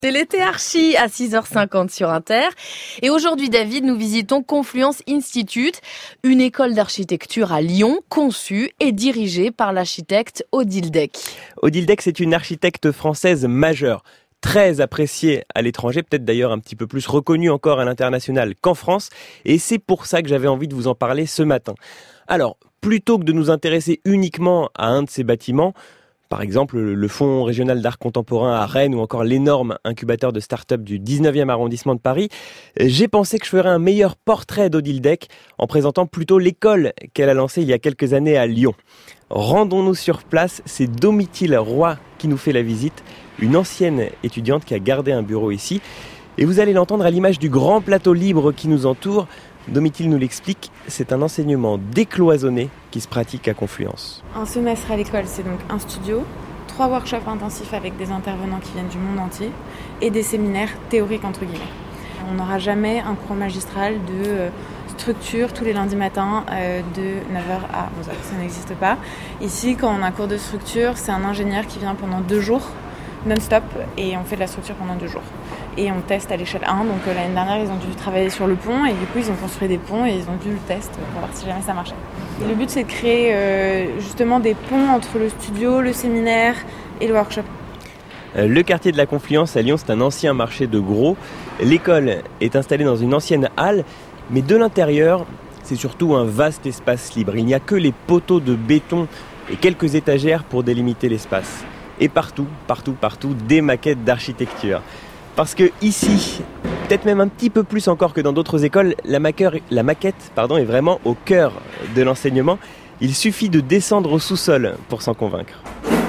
C'est l'été archi à 6h50 sur Inter. Et aujourd'hui, David, nous visitons Confluence Institute, une école d'architecture à Lyon, conçue et dirigée par l'architecte Odile Deck. Odile Deck, c'est une architecte française majeure, très appréciée à l'étranger, peut-être d'ailleurs un petit peu plus reconnue encore à l'international qu'en France. Et c'est pour ça que j'avais envie de vous en parler ce matin. Alors, plutôt que de nous intéresser uniquement à un de ces bâtiments, par exemple le Fonds régional d'art contemporain à Rennes ou encore l'énorme incubateur de start-up du 19e arrondissement de Paris, j'ai pensé que je ferais un meilleur portrait d'Odile Deck en présentant plutôt l'école qu'elle a lancée il y a quelques années à Lyon. Rendons-nous sur place, c'est Domitille Roy qui nous fait la visite, une ancienne étudiante qui a gardé un bureau ici. Et vous allez l'entendre à l'image du grand plateau libre qui nous entoure. Domitille nous l'explique, c'est un enseignement décloisonné qui se pratique à Confluence. Un semestre à l'école, c'est donc un studio, 3 workshops intensifs avec des intervenants qui viennent du monde entier et des séminaires théoriques entre guillemets. On n'aura jamais un cours magistral de structure tous les lundis matins de 9h à 11h, ça n'existe pas. Ici, quand on a un cours de structure, c'est un ingénieur qui vient pendant 2 jours non-stop et on fait de la structure pendant 2 jours. Et on teste à l'échelle 1, donc l'année dernière ils ont dû travailler sur le pont et du coup ils ont construit des ponts et ils ont dû le tester pour voir si jamais ça marchait. Et le but c'est de créer justement des ponts entre le studio, le séminaire et le workshop. Le quartier de la Confluence à Lyon, c'est un ancien marché de gros. L'école est installée dans une ancienne halle, mais de l'intérieur, c'est surtout un vaste espace libre. Il n'y a que les poteaux de béton et quelques étagères pour délimiter l'espace. Et partout, des maquettes d'architecture. Parce que ici, peut-être même un petit peu plus encore que dans d'autres écoles, la maquette est vraiment au cœur de l'enseignement. Il suffit de descendre au sous-sol pour s'en convaincre.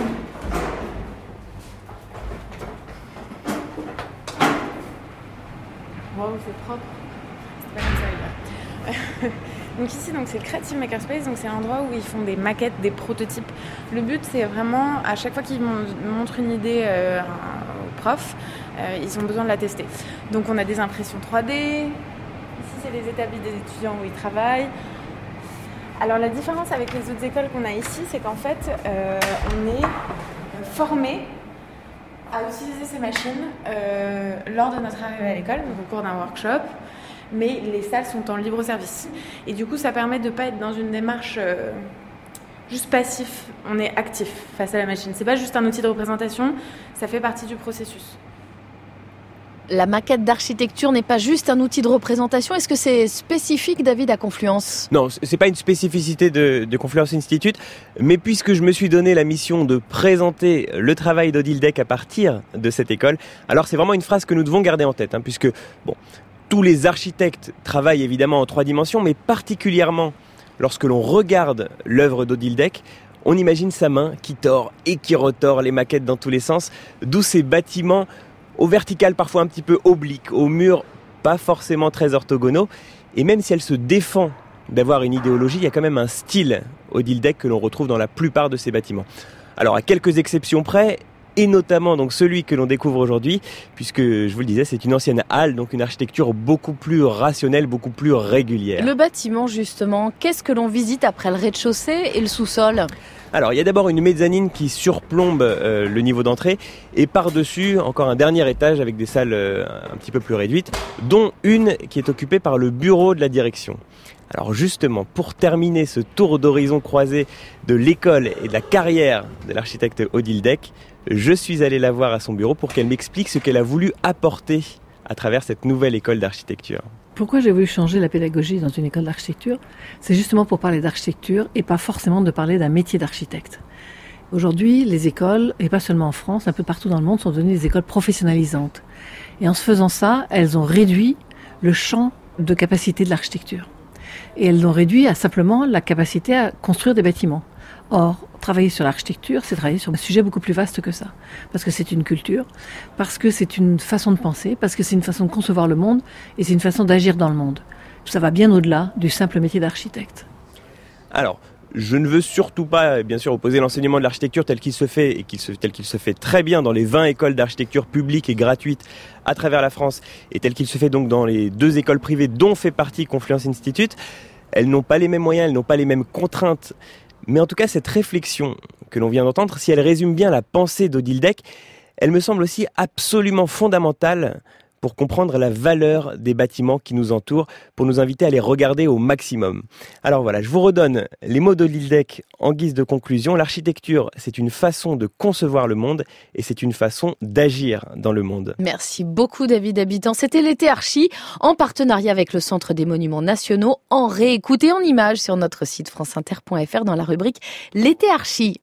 Wow, c'est propre. C'est pas comme ça, donc ici, c'est le Creative Makerspace, donc c'est un endroit où ils font des maquettes, des prototypes. Le but, c'est vraiment, à chaque fois qu'ils montrent une idée au prof, ils ont besoin de la tester. Donc on a des impressions 3D, ici c'est les établis des étudiants où ils travaillent. Alors la différence avec les autres écoles qu'on a ici, c'est qu'en fait, on est formé à utiliser ces machines lors de notre arrivée à l'école, donc au cours d'un workshop. Mais les salles sont en libre service. Et du coup, ça permet de ne pas être dans une démarche juste passif. On est actif face à la machine. C'est pas juste un outil de représentation, ça fait partie du processus. La maquette d'architecture n'est pas juste un outil de représentation. Est-ce que c'est spécifique, David, à Confluence ? Non, c'est pas une spécificité de Confluence Institute, mais puisque je me suis donné la mission de présenter le travail d'Odile Deck à partir de cette école, alors c'est vraiment une phrase que nous devons garder en tête, puisque, tous les architectes travaillent évidemment en 3 dimensions, mais particulièrement lorsque l'on regarde l'œuvre d'Odile Deck, on imagine sa main qui tord et qui retord les maquettes dans tous les sens, d'où ces bâtiments au vertical parfois un petit peu obliques, aux murs pas forcément très orthogonaux. Et même si elle se défend d'avoir une idéologie, il y a quand même un style Odile Deck que l'on retrouve dans la plupart de ces bâtiments. Alors à quelques exceptions près, et notamment donc celui que l'on découvre aujourd'hui, puisque je vous le disais, c'est une ancienne halle, donc une architecture beaucoup plus rationnelle, beaucoup plus régulière. Le bâtiment justement, qu'est-ce que l'on visite après le rez-de-chaussée et le sous-sol ? Alors il y a d'abord une mezzanine qui surplombe le niveau d'entrée, et par-dessus encore un dernier étage avec des salles un petit peu plus réduites, dont une qui est occupée par le bureau de la direction. Alors justement, pour terminer ce tour d'horizon croisé de l'école et de la carrière de l'architecte Odile Deck, je suis allé la voir à son bureau pour qu'elle m'explique ce qu'elle a voulu apporter à travers cette nouvelle école d'architecture. Pourquoi j'ai voulu changer la pédagogie dans une école d'architecture ? C'est justement pour parler d'architecture et pas forcément de parler d'un métier d'architecte. Aujourd'hui, les écoles, et pas seulement en France, un peu partout dans le monde, sont devenues des écoles professionnalisantes. Et en se faisant ça, elles ont réduit le champ de capacité de l'architecture. Et elles l'ont réduit à simplement la capacité à construire des bâtiments. Or, travailler sur l'architecture, c'est travailler sur un sujet beaucoup plus vaste que ça. Parce que c'est une culture, parce que c'est une façon de penser, parce que c'est une façon de concevoir le monde, et c'est une façon d'agir dans le monde. Ça va bien au-delà du simple métier d'architecte. Alors, je ne veux surtout pas, bien sûr, opposer l'enseignement de l'architecture tel qu'il se fait, et tel qu'il se fait très bien dans les 20 écoles d'architecture publiques et gratuites à travers la France, et tel qu'il se fait donc dans les 2 écoles privées dont fait partie Confluence Institute. Elles n'ont pas les mêmes moyens, elles n'ont pas les mêmes contraintes. Mais en tout cas, cette réflexion que l'on vient d'entendre, si elle résume bien la pensée d'Odile Deck, elle me semble aussi absolument fondamentale pour comprendre la valeur des bâtiments qui nous entourent, pour nous inviter à les regarder au maximum. Alors voilà, je vous redonne les mots d'Odile Deck en guise de conclusion. L'architecture, c'est une façon de concevoir le monde et c'est une façon d'agir dans le monde. Merci beaucoup David Habitant. C'était l'été Archi en partenariat avec le Centre des Monuments Nationaux, en réécoute et en images sur notre site franceinter.fr dans la rubrique l'été Archi.